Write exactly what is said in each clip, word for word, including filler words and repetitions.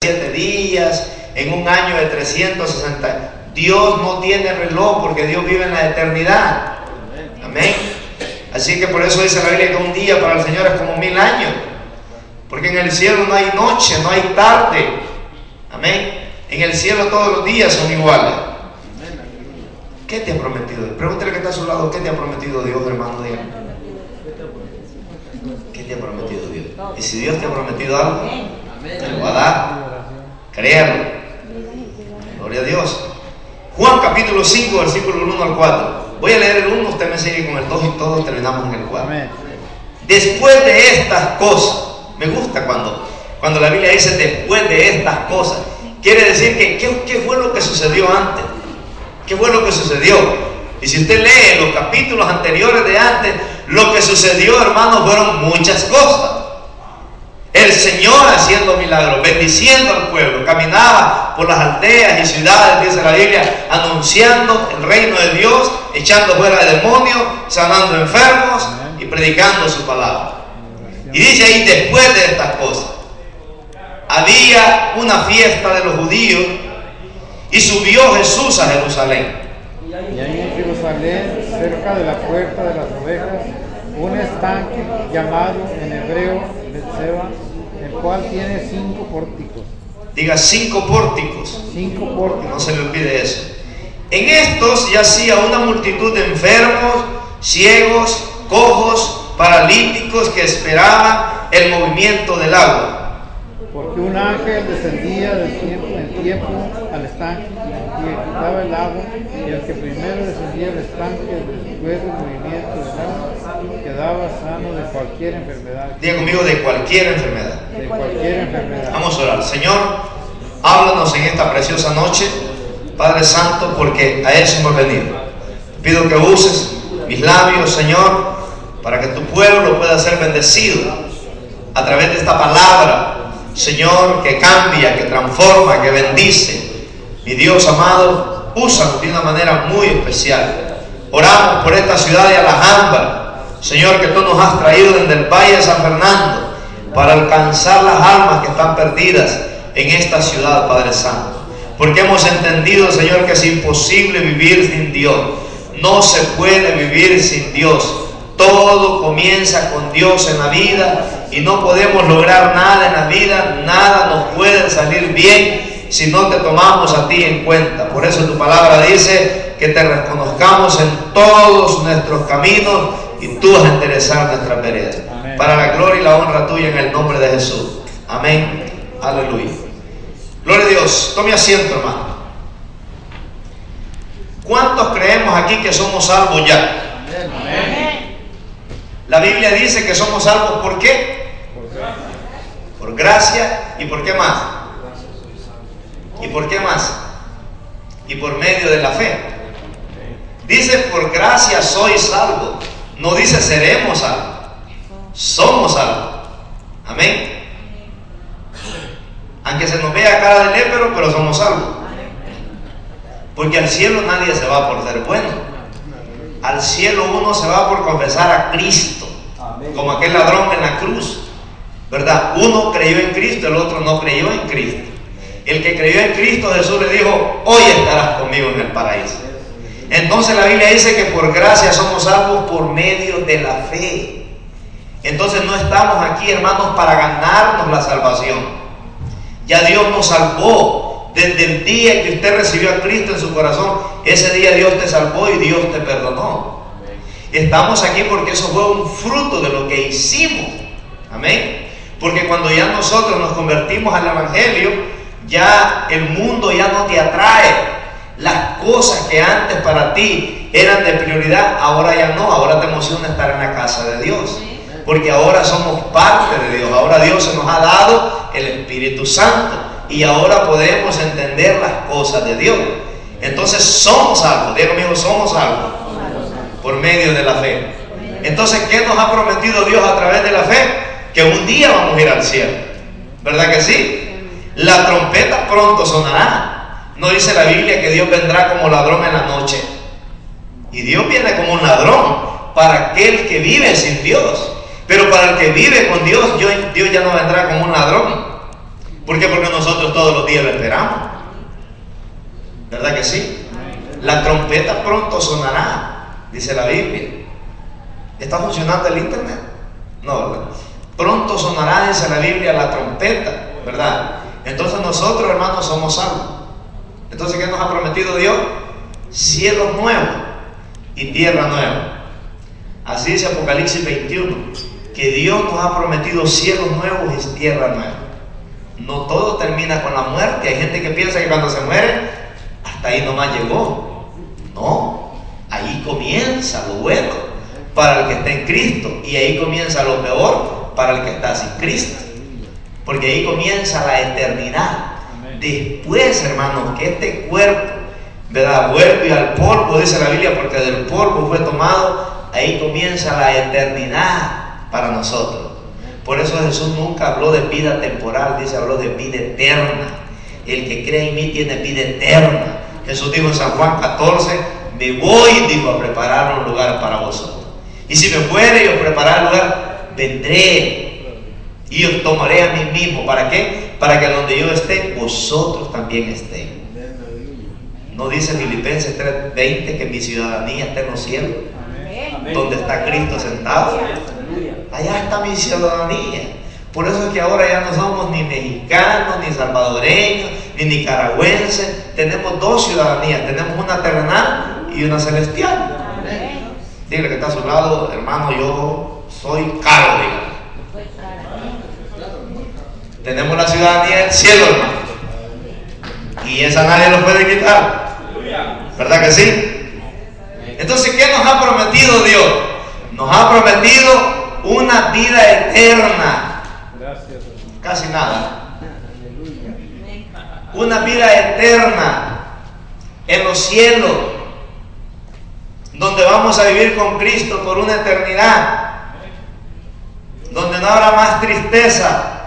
siete días, en un año de trescientos sesenta. Dios no tiene reloj porque Dios vive en la eternidad. Amén. Así que por eso dice la Biblia que un día para el Señor es como mil años. Porque en el cielo no hay noche, no hay tarde. Amén. En el cielo todos los días son iguales. ¿Qué te ha prometido? Pregúntale que está a su lado, ¿qué te ha prometido Dios, hermano? Dígame. ¿Qué te ha prometido Dios? Y si Dios te ha prometido algo, te lo va a dar. Créalo. Gloria a Dios. Juan capítulo cinco, versículo uno al cuatro. Voy a leer el uno, usted me sigue con el dos y todos terminamos en el cuatro. Después de estas cosas, me gusta cuando, cuando la Biblia dice después de estas cosas. Quiere decir que ¿qué, qué fue lo que sucedió antes? ¿Qué fue lo que sucedió? Y si usted lee los capítulos anteriores de antes, lo que sucedió, hermanos, fueron muchas cosas. El Señor haciendo milagros, bendiciendo al pueblo, caminaba por las aldeas y ciudades, dice la Biblia, anunciando el reino de Dios, echando fuera de demonios, sanando enfermos y predicando su palabra. Y dice ahí, después de estas cosas, había una fiesta de los judíos y subió Jesús a Jerusalén. Y ahí en Jerusalén, cerca de la puerta de las ovejas, un estanque llamado en hebreo Betseba, el cual tiene cinco pórticos. Diga cinco pórticos. Cinco pórticos. No se le olvide eso. En estos yacía una multitud de enfermos, ciegos, cojos, paralíticos que esperaban el movimiento del agua. Porque un ángel descendía de tiempo en tiempo al estanque y quitaba el agua, y el que primero descendía al estanque después del movimiento del agua quedaba sano de cualquier enfermedad. Diga conmigo, de cualquier enfermedad. De cualquier enfermedad. Vamos a orar. Señor, háblanos en esta preciosa noche, Padre Santo, porque a eso hemos venido. Pido que uses mis labios, Señor, para que tu pueblo pueda ser bendecido a través de esta palabra, Señor, que cambia, que transforma, que bendice. Mi Dios amado, úsanos de una manera muy especial. Oramos por esta ciudad de Alhambra, Señor, que tú nos has traído desde el Valle de San Fernando para alcanzar las almas que están perdidas en esta ciudad, Padre Santo. Porque hemos entendido, Señor, que es imposible vivir sin Dios. No se puede vivir sin Dios. Todo comienza con Dios en la vida y no podemos lograr nada en la vida, nada nos puede salir bien si no te tomamos a ti en cuenta. Por eso tu palabra dice que te reconozcamos en todos nuestros caminos y tú vas a enderezar nuestras veredas. Amén. Para la gloria y la honra tuya en el nombre de Jesús. Amén. Aleluya. Gloria a Dios. Tome asiento, hermano. ¿Cuántos creemos aquí que somos salvos ya? Amén. La Biblia dice que somos salvos ¿por qué? Por gracia. Por gracia. ¿Y por qué más? ¿Y por qué más? Y por medio de la fe. Dice por gracia soy salvo. No dice seremos salvos. Somos salvos. Amén. Aunque se nos vea cara de lépero, pero somos salvos. Porque al cielo nadie se va por ser bueno. Al cielo uno se va por confesar a Cristo, como aquel ladrón en la cruz, ¿verdad? Uno creyó en Cristo, el otro no creyó en Cristo. El que creyó en Cristo, Jesús le dijo, hoy estarás conmigo en el paraíso. Entonces la Biblia dice que por gracia somos salvos por medio de la fe. Entonces no estamos aquí, hermanos, para ganarnos la salvación. Ya Dios nos salvó. Desde el día que usted recibió a Cristo en su corazón, ese día Dios te salvó y Dios te perdonó. Estamos aquí porque eso fue un fruto de lo que hicimos. Amén. Porque cuando ya nosotros nos convertimos al Evangelio, ya el mundo ya no te atrae. Las cosas que antes para ti eran de prioridad, ahora ya no. Ahora te emociona estar en la casa de Dios. Porque ahora somos parte de Dios. Ahora Dios se nos ha dado el Espíritu Santo. Y ahora podemos entender las cosas de Dios. Entonces somos salvos. Diga conmigo, somos salvos por medio de la fe. Entonces, ¿qué nos ha prometido Dios a través de la fe? Que un día vamos a ir al cielo. ¿Verdad que sí? La trompeta pronto sonará. ¿No dice la Biblia que Dios vendrá como ladrón en la noche? Y Dios viene como un ladrón para aquel que vive sin Dios. Pero para el que vive con Dios, Dios ya no vendrá como un ladrón. ¿Por qué? Porque nosotros todos los días lo esperamos. ¿Verdad que sí? La trompeta pronto sonará, dice la Biblia. ¿Está funcionando el internet? No, ¿verdad? Pronto sonará, dice la Biblia, la trompeta, ¿verdad? Entonces nosotros, hermanos, somos salvos. Entonces, ¿qué nos ha prometido Dios? Cielos nuevos y tierra nueva. Así dice Apocalipsis veintiuno, que Dios nos ha prometido cielos nuevos y tierra nueva. No todo termina con la muerte. Hay gente que piensa que cuando se muere, hasta ahí nomás llegó. No, ahí comienza lo bueno para el que está en Cristo, y ahí comienza lo peor para el que está sin Cristo, porque ahí comienza la eternidad. Después, hermanos, que este cuerpo, ¿verdad?, vuelve al polvo, dice la Biblia, porque del polvo fue tomado, ahí comienza la eternidad para nosotros. Por eso Jesús nunca habló de vida temporal, dice, habló de vida eterna. El que cree en mí tiene vida eterna. Jesús dijo en San Juan catorce, me voy, dijo, a preparar un lugar para vosotros. Y si me fuere y os preparar lugar, vendré y os tomaré a mí mismo. ¿Para qué? Para que donde yo esté, vosotros también estén. ¿No dice Filipenses tres veinte que mi ciudadanía está en los cielos? Amén. Donde está Cristo sentado. Allá está mi ciudadanía. Por eso es que ahora ya no somos ni mexicanos, ni salvadoreños, ni nicaragüenses. Tenemos dos ciudadanías. Tenemos una terrenal y una celestial. Dígale que está a su lado, hermano, yo soy caro, dígale. Tenemos la ciudadanía del cielo, hermano. Y esa nadie lo puede quitar. ¿Verdad que sí? Entonces, ¿qué nos ha prometido Dios? Nos ha prometido una vida eterna. Casi nada. Una vida eterna en los cielos, donde vamos a vivir con Cristo por una eternidad, donde no habrá más tristeza,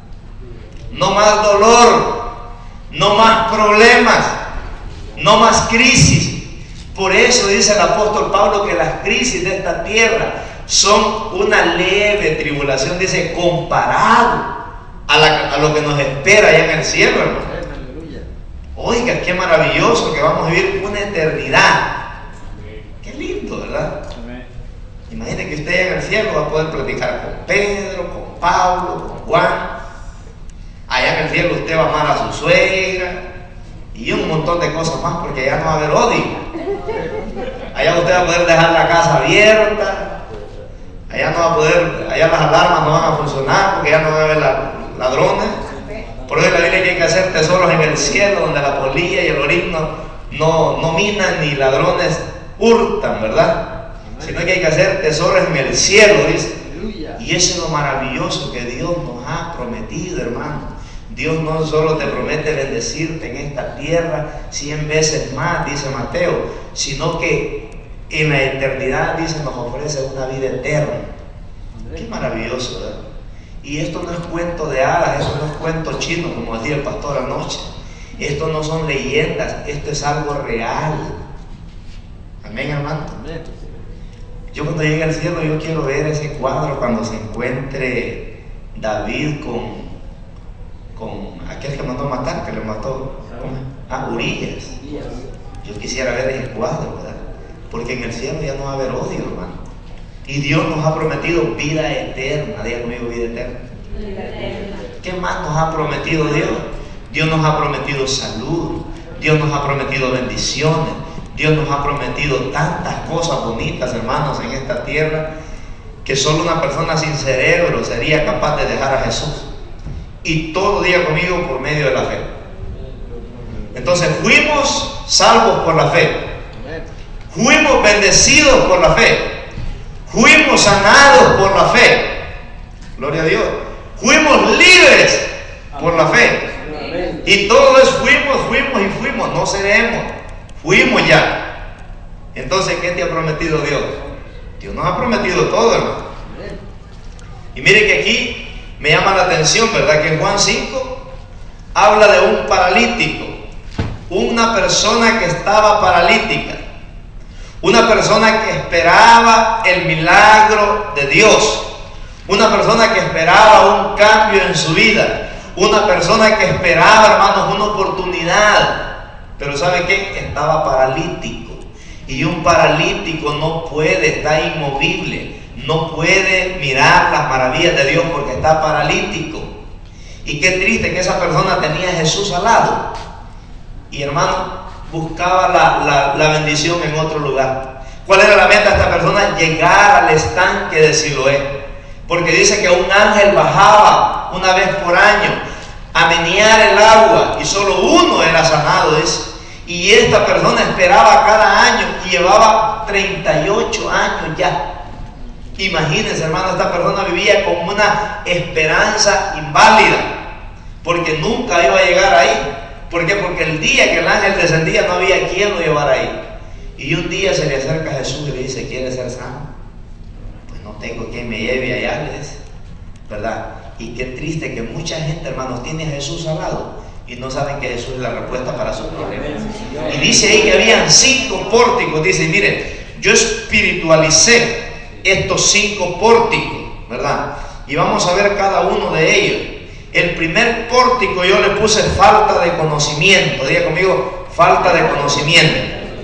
no más dolor, no más problemas, no más crisis. Por eso dice el apóstol Pablo que las crisis de esta tierra son una leve tribulación, dice, comparado a, la, a lo que nos espera allá en el cielo, hermano. Oiga, qué maravilloso que vamos a vivir una eternidad. Qué lindo, ¿verdad? Imagine que usted en el cielo va a poder platicar con Pedro, con Pablo, con Juan. Allá en el cielo usted va a amar a su suegra y un montón de cosas más, porque allá no va a haber odio. Allá usted va a poder dejar la casa abierta. Allá no va a poder, allá las alarmas no van a funcionar, porque ya no va a haber ladrones. Por eso la Biblia que hay que hacer tesoros en el cielo, donde la polilla y el orín no, no, no minan ni ladrones hurtan, ¿verdad? Sino que hay que hacer tesoros en el cielo, dice. Y eso es lo maravilloso que Dios nos ha prometido, hermano. Dios no solo te promete bendecirte en esta tierra cien veces más, dice Mateo, sino que en la eternidad, dice, nos ofrece una vida eterna. Qué maravilloso, ¿verdad? Y esto no es cuento de hadas, esto no es cuento chino, como decía el pastor anoche. Esto no son leyendas, esto es algo real. Amén, hermano. Yo cuando llegue al cielo, yo quiero ver ese cuadro cuando se encuentre David con, con aquel que mandó a matar, que le mató a Urias. Yo quisiera ver ese cuadro, ¿verdad? Porque en el cielo ya no va a haber odio, hermano. Y Dios nos ha prometido vida eterna. Diga conmigo, vida eterna. ¿Qué más nos ha prometido Dios? Dios nos ha prometido salud. Dios nos ha prometido bendiciones. Dios nos ha prometido tantas cosas bonitas, hermanos, en esta tierra, que solo una persona sin cerebro sería capaz de dejar a Jesús. Y todo día conmigo por medio de la fe. Entonces fuimos salvos por la fe. Fuimos bendecidos por la fe. Fuimos sanados por la fe. Gloria a Dios. Fuimos libres por la fe. Y todo es fuimos, fuimos y fuimos. No seremos. Fuimos ya. Entonces, ¿qué te ha prometido Dios? Dios nos ha prometido todo, hermano. Y mire que aquí me llama la atención, ¿verdad? Que en Juan cinco habla de un paralítico. Una persona que estaba paralítica. Una persona que esperaba el milagro de Dios. Una persona que esperaba un cambio en su vida. Una persona que esperaba, hermanos, una oportunidad. Pero ¿sabe qué? Estaba paralítico. Y un paralítico no puede, está inmovible. No puede mirar las maravillas de Dios porque está paralítico. Y qué triste que esa persona tenía a Jesús al lado. Y hermano, buscaba la, la, la bendición en otro lugar. ¿Cuál era la meta de esta persona? Llegar al estanque de Siloé. Porque dice que un ángel bajaba una vez por año a menear el agua y solo uno era sanado. Dice. Y esta persona esperaba cada año y llevaba treinta y ocho años ya. Imagínense, hermano, esta persona vivía con una esperanza inválida, porque nunca iba a llegar ahí. ¿Por qué? Porque el día que el ángel descendía no había quien lo llevara ahí. Y un día se le acerca a Jesús y le dice: ¿quieres ser sano? Pues no tengo quien me lleve allá, le dice, ¿verdad? Y qué triste que mucha gente, hermanos, tiene a Jesús al lado y no saben que Jesús es la respuesta para sus problemas. Y dice ahí que habían cinco pórticos. Dice: miren, yo espiritualicé estos cinco pórticos, ¿verdad? Y vamos a ver cada uno de ellos. El primer pórtico yo le puse falta de conocimiento. Diga conmigo, falta de conocimiento.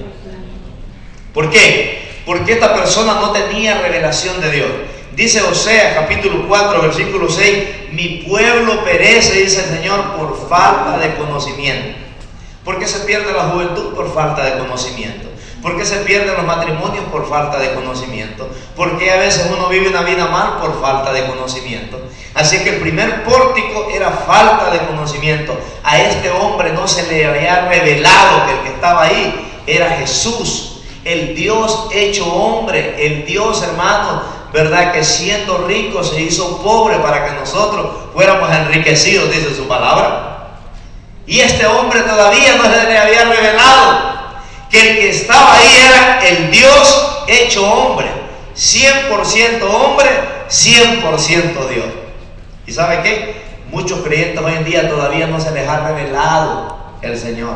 ¿Por qué? Porque esta persona no tenía revelación de Dios. Dice Oseas capítulo cuatro versículo seis: mi pueblo perece, dice el Señor, por falta de conocimiento. ¿Por qué se pierde la juventud? Por falta de conocimiento. ¿Por qué se pierden los matrimonios? Por falta de conocimiento. ¿Por qué a veces uno vive una vida mal? Por falta de conocimiento. Así que el primer pórtico era falta de conocimiento. A este hombre no se le había revelado que el que estaba ahí era Jesús, el Dios hecho hombre, el Dios, hermano, ¿verdad? Que siendo rico se hizo pobre para que nosotros fuéramos enriquecidos, dice su palabra. Y este hombre todavía no se le había revelado que el que estaba ahí era el Dios hecho hombre, cien por ciento hombre, cien por ciento Dios. ¿Y sabe qué? Muchos creyentes hoy en día todavía no se les ha revelado el Señor.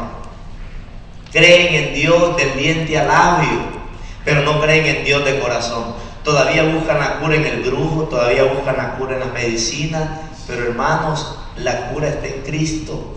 Creen en Dios del diente al labio, pero no creen en Dios de corazón. Todavía buscan la cura en el brujo, todavía buscan la cura en las medicinas, pero hermanos, la cura está en Cristo.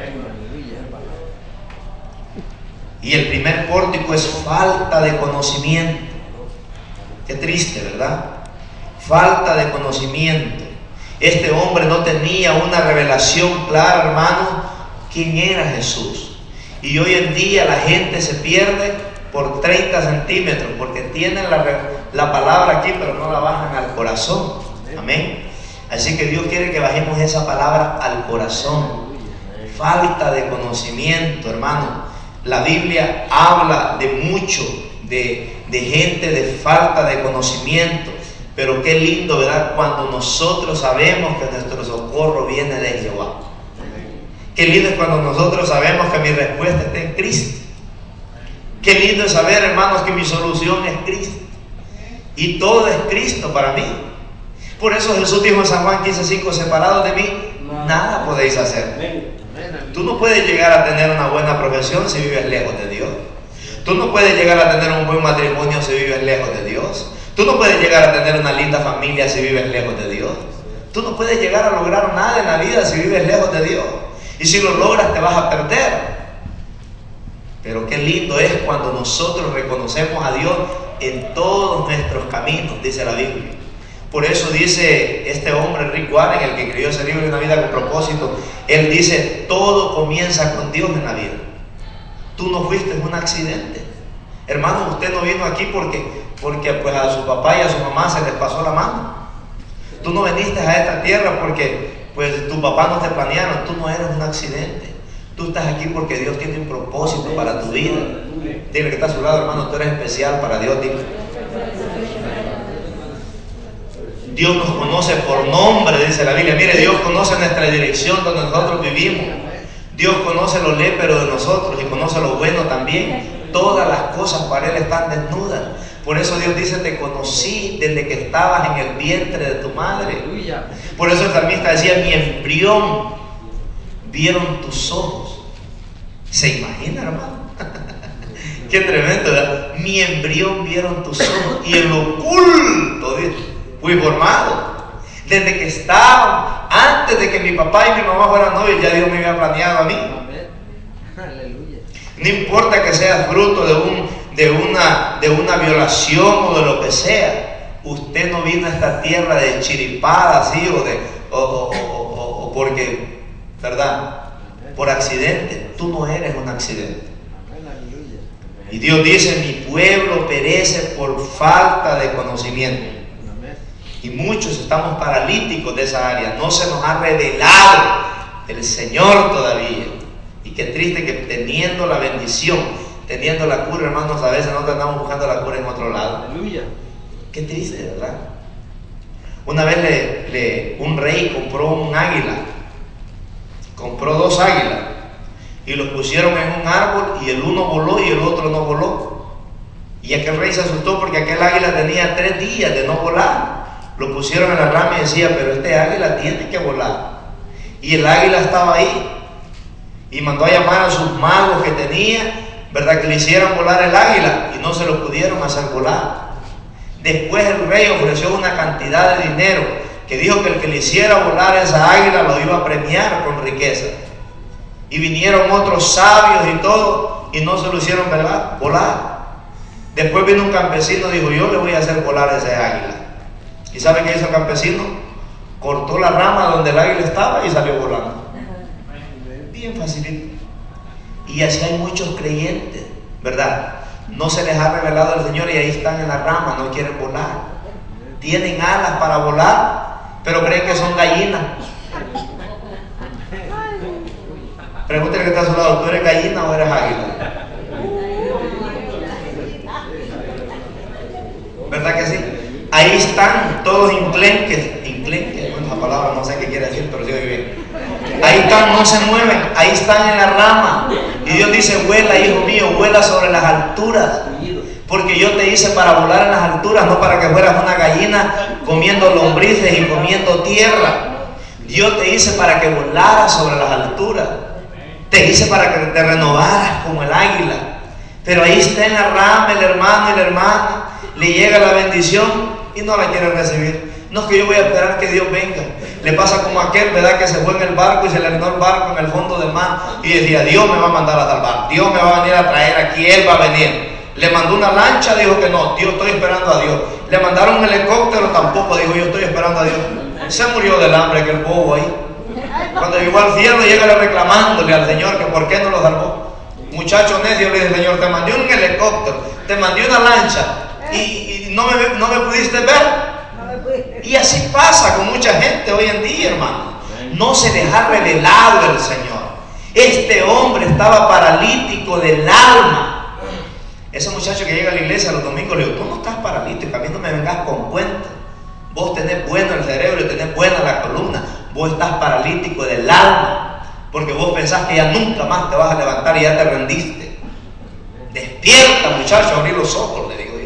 Y el primer pórtico es falta de conocimiento. Qué triste, ¿verdad? Falta de conocimiento. Este hombre no tenía una revelación clara, hermano, quién era Jesús. Y hoy en día la gente se pierde por treinta centímetros, porque tienen la, la palabra aquí, pero no la bajan al corazón. Amén. Así que Dios quiere que bajemos esa palabra al corazón. Falta de conocimiento, hermano. La Biblia habla de mucho, de, de gente de falta de conocimiento. Pero qué lindo, ¿verdad? Cuando nosotros sabemos que nuestro socorro viene de Jehová. Qué lindo es cuando nosotros sabemos que mi respuesta está en Cristo. Qué lindo es saber, hermanos, que mi solución es Cristo. Y todo es Cristo para mí. Por eso Jesús dijo en San Juan quince cinco: separados de mí, nada podéis hacer. Tú no puedes llegar a tener una buena profesión si vives lejos de Dios. Tú no puedes llegar a tener un buen matrimonio si vives lejos de Dios. Tú no puedes llegar a tener una linda familia si vives lejos de Dios. Tú no puedes llegar a lograr nada en la vida si vives lejos de Dios. Y si lo logras te vas a perder. Pero qué lindo es cuando nosotros reconocemos a Dios en todos nuestros caminos, dice la Biblia. Por eso dice este hombre, Rick Warren, el que escribió ese libro de una vida con propósito, él dice: todo comienza con Dios en la vida. Tú no fuiste un accidente. Hermano, usted no vino aquí porque, porque pues a su papá y a su mamá se les pasó la mano. Tú no viniste a esta tierra porque pues tu papá no te planearon. Tú no eres un accidente. Tú estás aquí porque Dios tiene un propósito para tu vida. Dile que está a su lado, hermano, tú eres especial para Dios. Dile. Dios nos conoce por nombre, dice la Biblia. Mire, Dios conoce nuestra dirección donde nosotros vivimos. Dios conoce lo léperos de nosotros y conoce lo bueno también. Todas las cosas para Él están desnudas. Por eso Dios dice: te conocí desde que estabas en el vientre de tu madre. Por eso el salmista decía: mi embrión vieron tus ojos. ¿Se imagina, hermano? Qué tremendo, ¿verdad? Mi embrión vieron tus ojos y el oculto, dice, fui formado. Desde que estaba Antes de que mi papá y mi mamá fueran novios, ya Dios me había planeado a mí. Aleluya. No importa que sea fruto de, un, de, una, de una violación o de lo que sea. Usted no vino a esta tierra de chiripada, así, o, de, o, o, o, o porque, ¿verdad? Por accidente. Tú no eres un accidente. Y Dios dice, mi pueblo perece por falta de conocimiento. Y muchos estamos paralíticos de esa área. No se nos ha revelado el Señor todavía. Y qué triste que teniendo la bendición, teniendo la cura, hermanos, a veces nosotros andamos buscando la cura en otro lado. Aleluya. Qué triste, ¿verdad? Una vez le, le, un rey compró un águila. Compró dos águilas. Y los pusieron en un árbol y el uno voló y el otro no voló. Y aquel rey se asustó porque aquel águila tenía tres días de no volar. Lo pusieron en la rama y decía, pero este águila tiene que volar. Y el águila estaba ahí. Y mandó a llamar a sus magos que tenía, ¿verdad? Que le hicieran volar el águila. Y no se lo pudieron hacer volar. Después el rey ofreció una cantidad de dinero que dijo que el que le hiciera volar esa águila lo iba a premiar con riqueza. Y vinieron otros sabios y todo, y no se lo hicieron volar. Después vino un campesino y dijo, yo le voy a hacer volar ese águila. ¿Y sabe qué hizo el campesino? Cortó la rama donde el águila estaba y salió volando. Bien facilito. Y así hay muchos creyentes, ¿verdad? No se les ha revelado el Señor y ahí están en la rama, no quieren volar. Tienen alas para volar, pero creen que son gallinas. Pregúntale que está a su lado, ¿tú eres gallina o eres águila? ¿Verdad que sí? Ahí están todos inclenques, inclenques, bueno, la palabra no sé qué quiere decir, pero sí oye bien. Ahí están, no se mueven, ahí están en la rama. Y Dios dice, vuela, hijo mío, vuela sobre las alturas. Porque yo te hice para volar en las alturas, no para que fueras una gallina comiendo lombrices y comiendo tierra. Dios te hice para que volaras sobre las alturas. Te hice para que te renovaras como el águila. Pero ahí está en la rama el hermano y la hermana. Le llega la bendición y no la quiere recibir. No es que yo voy a esperar que Dios venga. Le pasa como aquel, ¿verdad? Que se fue en el barco y se le arruinó el barco en el fondo del mar. Y decía, Dios me va a mandar a salvar. Dios me va a venir a traer aquí. Él va a venir. Le mandó una lancha, dijo que no. Dios, estoy esperando a Dios. Le mandaron un helicóptero, tampoco. Dijo, yo estoy esperando a Dios. Se murió del hambre aquel bobo ahí. Cuando llegó al cielo, llega reclamándole al Señor que por qué no lo salvó. Muchacho necio, le dice el Señor, te mandé un helicóptero, te mandé una lancha y, y no, me, no me pudiste ver. Y así pasa con mucha gente hoy en día, hermano. No se les ha revelado el Señor. Este hombre estaba paralítico del alma. Ese muchacho que llega a la iglesia los domingos le digo, tú no estás paralítico, a mí no me vengas con cuentos. Vos tenés bueno el cerebro y tenés buena la columna. Vos estás paralítico del alma, porque vos pensás que ya nunca más te vas a levantar y ya te rendiste. Despierta, muchacho, abrí los ojos, le digo yo.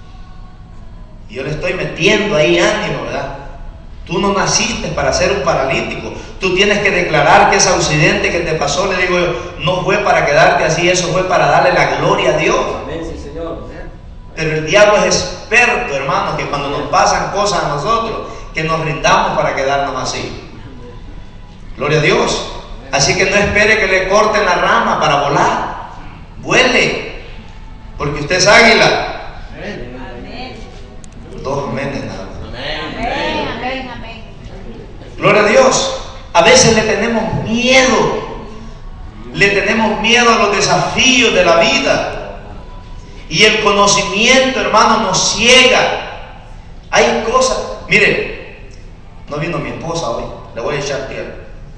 Y yo le estoy metiendo ahí ánimo, ¿verdad? Tú no naciste para ser un paralítico. Tú tienes que declarar que ese accidente que te pasó, le digo yo, no fue para quedarte así, eso fue para darle la gloria a Dios. Amén, sí, Señor. Pero el diablo es experto, hermano, que cuando nos pasan cosas a nosotros, que nos rindamos para quedarnos así. Gloria a Dios. Así que no espere que le corten la rama para volar. Vuele, porque usted es águila. Amén. Dos amenes nada más. Amén. Amén, amén. Gloria a Dios. A veces le tenemos miedo. Le tenemos miedo a los desafíos de la vida. Y el conocimiento, hermano, nos ciega. Hay cosas. Mire, no vino mi esposa hoy. Le voy a echar tierra.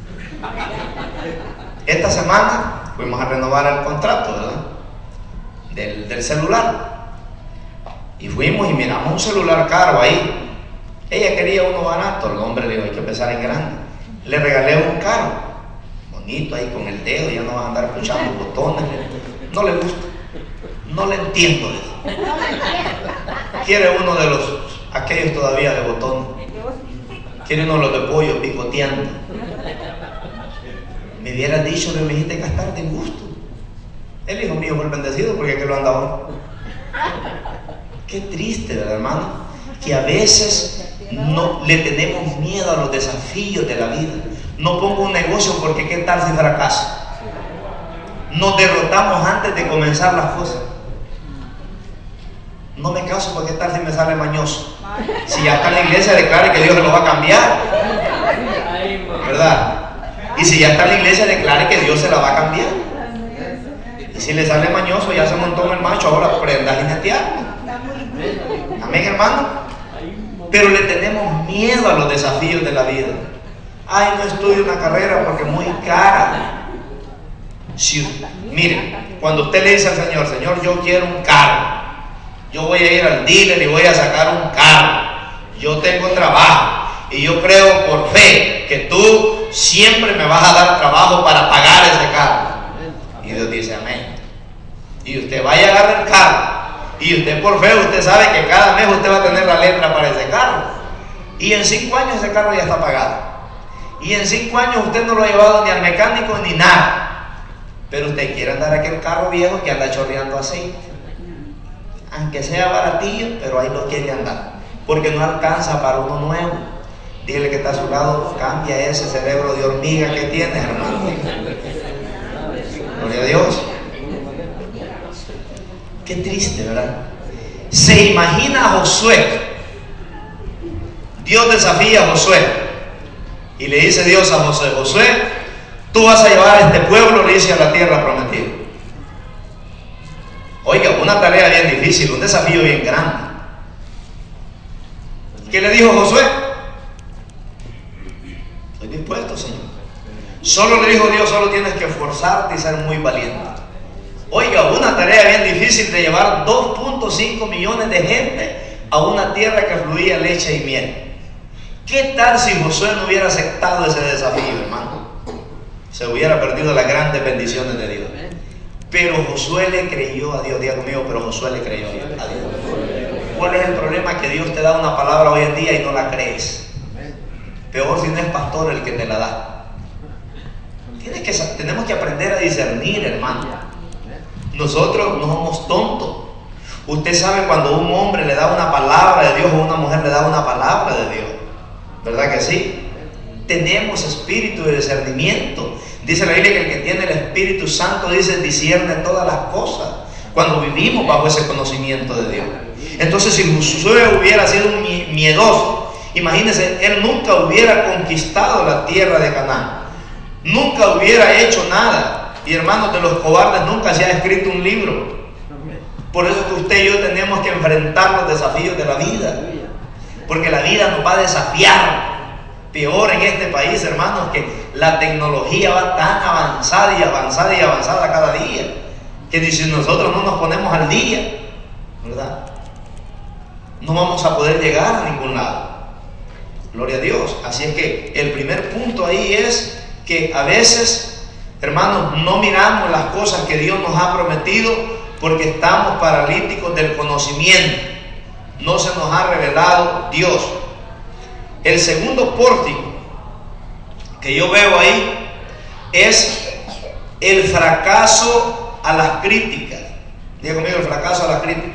Esta semana fuimos a renovar el contrato, ¿verdad? Del, del celular. Y fuimos y miramos un celular caro ahí. Ella quería uno barato. El hombre le dijo, hay que empezar en grande. Le regalé un caro. Bonito ahí con el dedo, ya no vas a andar escuchando botones. No le gusta. No le entiendo de eso. Quiere uno de los, aquellos todavía de botones. Quiere uno de los de pollo picoteando. Me hubieras dicho que me dijiste gastarte en gusto. El hijo mío fue el bendecido porque aquí lo anda ahora. Qué triste, ¿verdad, hermano? que a veces no le tenemos miedo a los desafíos de la vida. No pongo un negocio porque qué tal si fracasa. Nos derrotamos antes de comenzar las cosas. No me caso porque qué tal si me sale mañoso. Si ya está en la iglesia, declare que Dios lo va a cambiar, ¿verdad? Y si ya está en la iglesia, declare que Dios se la va a cambiar. Y si le sale mañoso, ya se montó en el macho, ahora aprenda a jinetear. Amén, hermano. Pero le tenemos miedo a los desafíos de la vida. Ay, no estudio una carrera porque es muy cara. Si, mire, cuando usted le dice al Señor, Señor, yo quiero un carro, yo voy a ir al dealer y voy a sacar un carro, yo tengo trabajo y yo creo por fe que tú siempre me vas a dar trabajo para pagar ese carro. Y Dios dice amén. Y usted va a agarrar el carro y usted por fe, usted sabe que cada mes usted va a tener la letra para ese carro. Y en cinco años ese carro ya está pagado. Y en cinco años usted no lo ha llevado ni al mecánico ni nada. Pero usted quiere andar aquel carro viejo que anda chorreando aceite. Aunque sea baratillo, pero ahí lo quiere andar. Porque no alcanza para uno nuevo. Dile que está a su lado, cambia ese cerebro de hormiga que tienes, hermano. Gloria a Dios. Qué triste, ¿verdad? Se imagina a Josué. Dios desafía a Josué. Y le dice Dios a Josué, Josué, tú vas a llevar a este pueblo, le dice, a la tierra prometida. Oiga, una tarea bien difícil, un desafío bien grande. ¿Qué le dijo Josué? Estoy dispuesto, Señor. Solo le dijo Dios, solo tienes que esforzarte y ser muy valiente. Oiga, una tarea bien difícil de llevar dos punto cinco millones de gente a una tierra que fluía leche y miel. ¿Qué tal si Josué no hubiera aceptado ese desafío, hermano? Se hubiera perdido las grandes bendiciones de Dios. Pero Josué le creyó a Dios. Diga conmigo, pero Josué le creyó a Dios. ¿Cuál es el problema? Que Dios te da una palabra hoy en día y no la crees. Peor si no es pastor el que te la da. Tienes que, tenemos que aprender a discernir, hermano. Nosotros no somos tontos. Usted sabe cuando un hombre le da una palabra de Dios o una mujer le da una palabra de Dios, ¿verdad que sí? Tenemos espíritu de discernimiento. Dice la Biblia que el que tiene el Espíritu Santo, dice, discierne todas las cosas. Cuando vivimos bajo ese conocimiento de Dios. Entonces, si Josué hubiera sido un miedoso, imagínense, él nunca hubiera conquistado la tierra de Canaán. Nunca hubiera hecho nada. Y hermanos, de los cobardes nunca se ha escrito un libro. Por eso que usted y yo tenemos que enfrentar los desafíos de la vida. Porque la vida nos va a desafiar. Peor en este país, hermanos, que la tecnología va tan avanzada y avanzada y avanzada cada día, que ni si nosotros no nos ponemos al día, ¿verdad?, no vamos a poder llegar a ningún lado. Gloria a Dios. Así es que el primer punto ahí es que a veces, hermanos, no miramos las cosas que Dios nos ha prometido porque estamos paralíticos del conocimiento. No se nos ha revelado Dios. El segundo pórtico que yo veo ahí es el fracaso a las críticas. Diga conmigo, el fracaso a las críticas.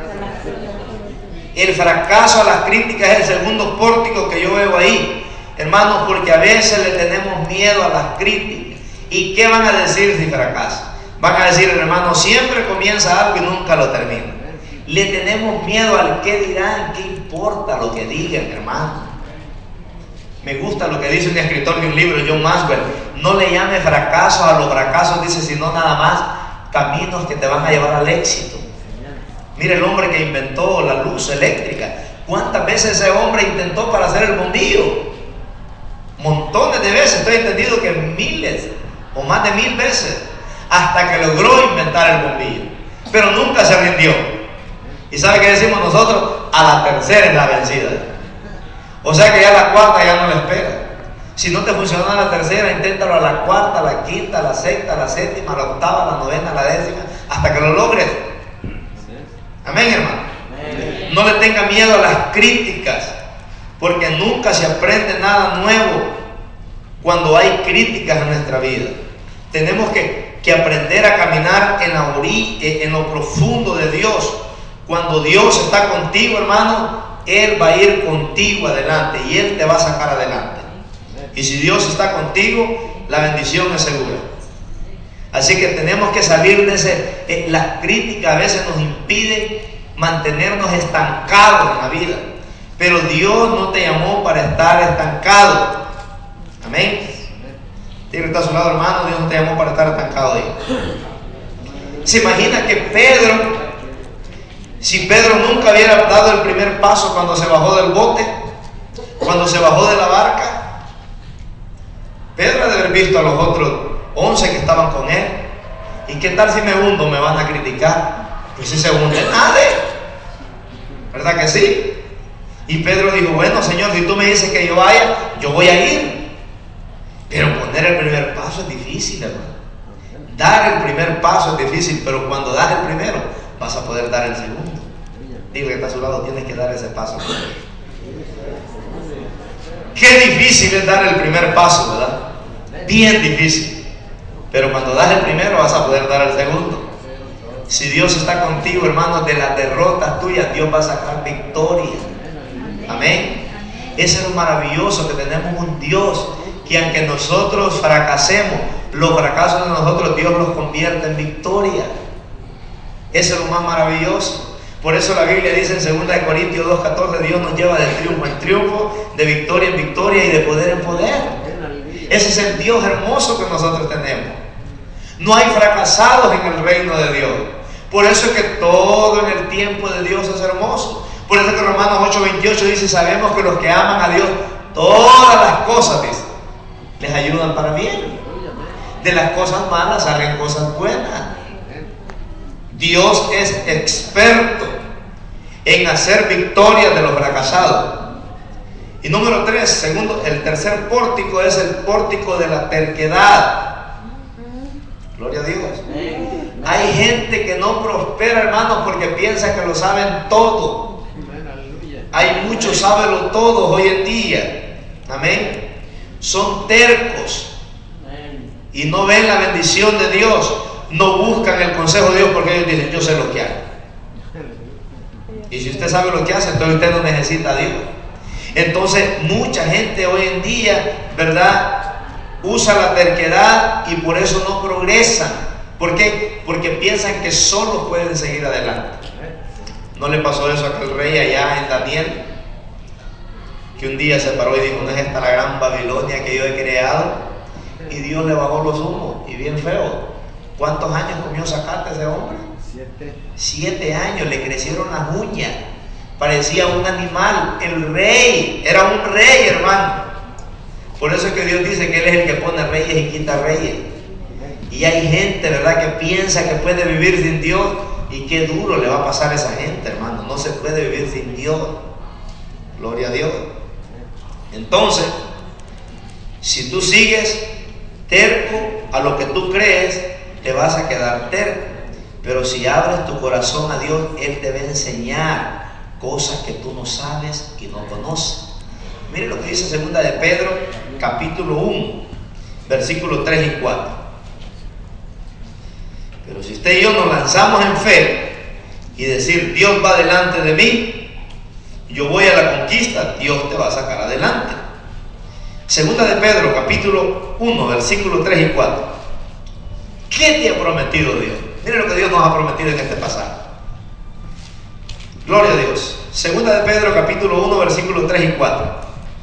El fracaso a las críticas es el segundo pórtico que yo veo ahí, hermanos, porque a veces le tenemos miedo a las críticas. ¿Y qué van a decir si fracasa? Van a decir, hermano, siempre comienza algo y nunca lo termina. Le tenemos miedo al qué dirán, qué importa lo que digan, hermano. Me gusta lo que dice un escritor de un libro, John Maxwell. No le llame fracaso a los fracasos, dice, sino nada más caminos que te van a llevar al éxito. Mire el hombre que inventó la luz eléctrica. ¿Cuántas veces ese hombre intentó para hacer el bombillo? Montones de veces, estoy entendido que miles o más de mil veces, hasta que logró inventar el bombillo. Pero nunca se rindió. ¿Y sabe qué decimos nosotros? A la tercera es la vencida. O sea que ya la cuarta ya no la espera. Si no te funcionó a la tercera, inténtalo a la cuarta, a la quinta, a la sexta, a la séptima, a la octava, a la novena, a la décima, hasta que lo logres. Amén, hermano. No le tenga miedo a las críticas, porque nunca se aprende nada nuevo cuando hay críticas en nuestra vida. Tenemos que, que aprender a caminar en la orilla, en lo profundo de Dios. Cuando Dios está contigo, hermano, Él va a ir contigo adelante y Él te va a sacar adelante. Y si Dios está contigo, la bendición es segura. Así que tenemos que salir de ese... Eh, las críticas a veces nos impiden mantenernos estancados en la vida. Pero Dios no te llamó para estar estancado. Amén. Tiene que estar a su lado, hermano. Dios no te llamó para estar estancado ahí. Se imagina que Pedro, si Pedro nunca hubiera dado el primer paso cuando se bajó del bote, cuando se bajó de la barca, Pedro ha de haber visto a los otros once que estaban con él. ¿Y qué tal si me hundo? Me van a criticar. Pues si se hunde, nadie. ¿Verdad que sí? Y Pedro dijo, bueno, Señor, si tú me dices que yo vaya, yo voy a ir. Pero poner el primer paso es difícil, hermano. Dar el primer paso es difícil, pero cuando das el primero, vas a poder dar el segundo. Dile que está a su lado, tienes que dar ese paso. Qué difícil es dar el primer paso, ¿verdad? Bien difícil. Pero cuando das el primero, vas a poder dar el segundo. Si Dios está contigo, hermano, de las derrotas tuyas, Dios va a sacar victoria. Amén. Eso es lo maravilloso, que tenemos un Dios que aunque nosotros fracasemos, los fracasos de nosotros, Dios los convierte en victoria. Eso es lo más maravilloso. Por eso la Biblia dice en segunda de Corintios dos catorce, Dios nos lleva de triunfo en triunfo, de victoria en victoria y de poder en poder. Ese es el Dios hermoso que nosotros tenemos. No hay fracasados en el reino de Dios. Por eso es que todo en el tiempo de Dios es hermoso. Por eso que Romanos ocho veintiocho dice, sabemos que los que aman a Dios, todas las cosas, dice, les ayudan para bien. De las cosas malas salen cosas buenas. Dios es experto en hacer victorias de los fracasados. Y número tres, segundo, el tercer pórtico es el pórtico de la terquedad. Gloria a Dios. Hay gente que no prospera, hermanos, porque piensa que lo saben todo. Hay muchos sábelo todos hoy en día. Amén. Son tercos y no ven la bendición de Dios. No buscan el consejo de Dios porque ellos dicen, yo sé lo que hago. Y si usted sabe lo que hace, entonces usted no necesita a Dios. Entonces mucha gente hoy en día, ¿verdad?, usa la terquedad y por eso no progresan. ¿Por qué? Porque piensan que solo pueden seguir adelante. ¿No le pasó eso a aquel rey allá en Daniel? Que un día se paró y dijo, ¿no es esta la gran Babilonia que yo he creado? Y Dios le bajó los humos, y bien feo. ¿Cuántos años comió zacate ese hombre? Siete. Siete años, le crecieron las uñas. Parecía un animal. El rey, era un rey, hermano. Por eso es que Dios dice que Él es el que pone reyes y quita reyes. Y hay gente, ¿verdad?, que piensa que puede vivir sin Dios. Y qué duro le va a pasar a esa gente, hermano. No se puede vivir sin Dios. Gloria a Dios. Entonces, si tú sigues terco a lo que tú crees, te vas a quedar terco. Pero si abres tu corazón a Dios, Él te va a enseñar cosas que tú no sabes y no conoces. Mire lo que dice segunda de Pedro, capítulo uno, versículos tres y cuatro. Pero si usted y yo nos lanzamos en fe y decir, Dios va delante de mí, yo voy a la conquista, Dios te va a sacar adelante. Segunda de Pedro, capítulo uno, versículos tres y cuatro. ¿Qué te ha prometido Dios? Mire lo que Dios nos ha prometido en este pasaje. Gloria a Dios. Segunda de Pedro, capítulo uno, versículos tres y cuatro.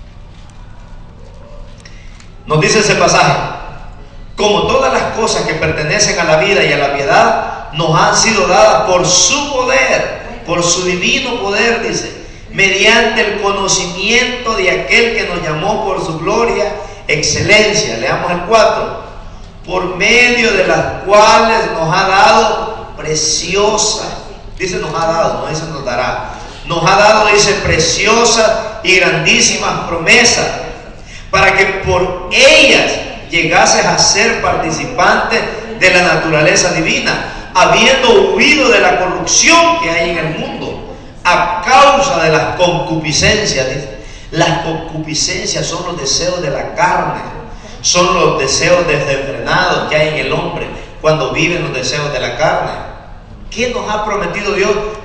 Nos dice ese pasaje: como todas las cosas que pertenecen a la vida y a la piedad nos han sido dadas por su poder, por su divino poder, dice, mediante el conocimiento de aquel que nos llamó por su gloria, excelencia. Leamos el cuatro. Por medio de las cuales nos ha dado preciosa, dice nos ha dado, no dice nos dará, nos ha dado, dice, preciosas y grandísimas promesas, para que por ellas llegases a ser participante de la naturaleza divina, habiendo huido de la corrupción que hay en el mundo, a causa de las concupiscencias. Las concupiscencias son los deseos de la carne, son los deseos desenfrenados que hay en el hombre cuando viven los deseos de la carne. ¿Qué nos ha prometido Dios?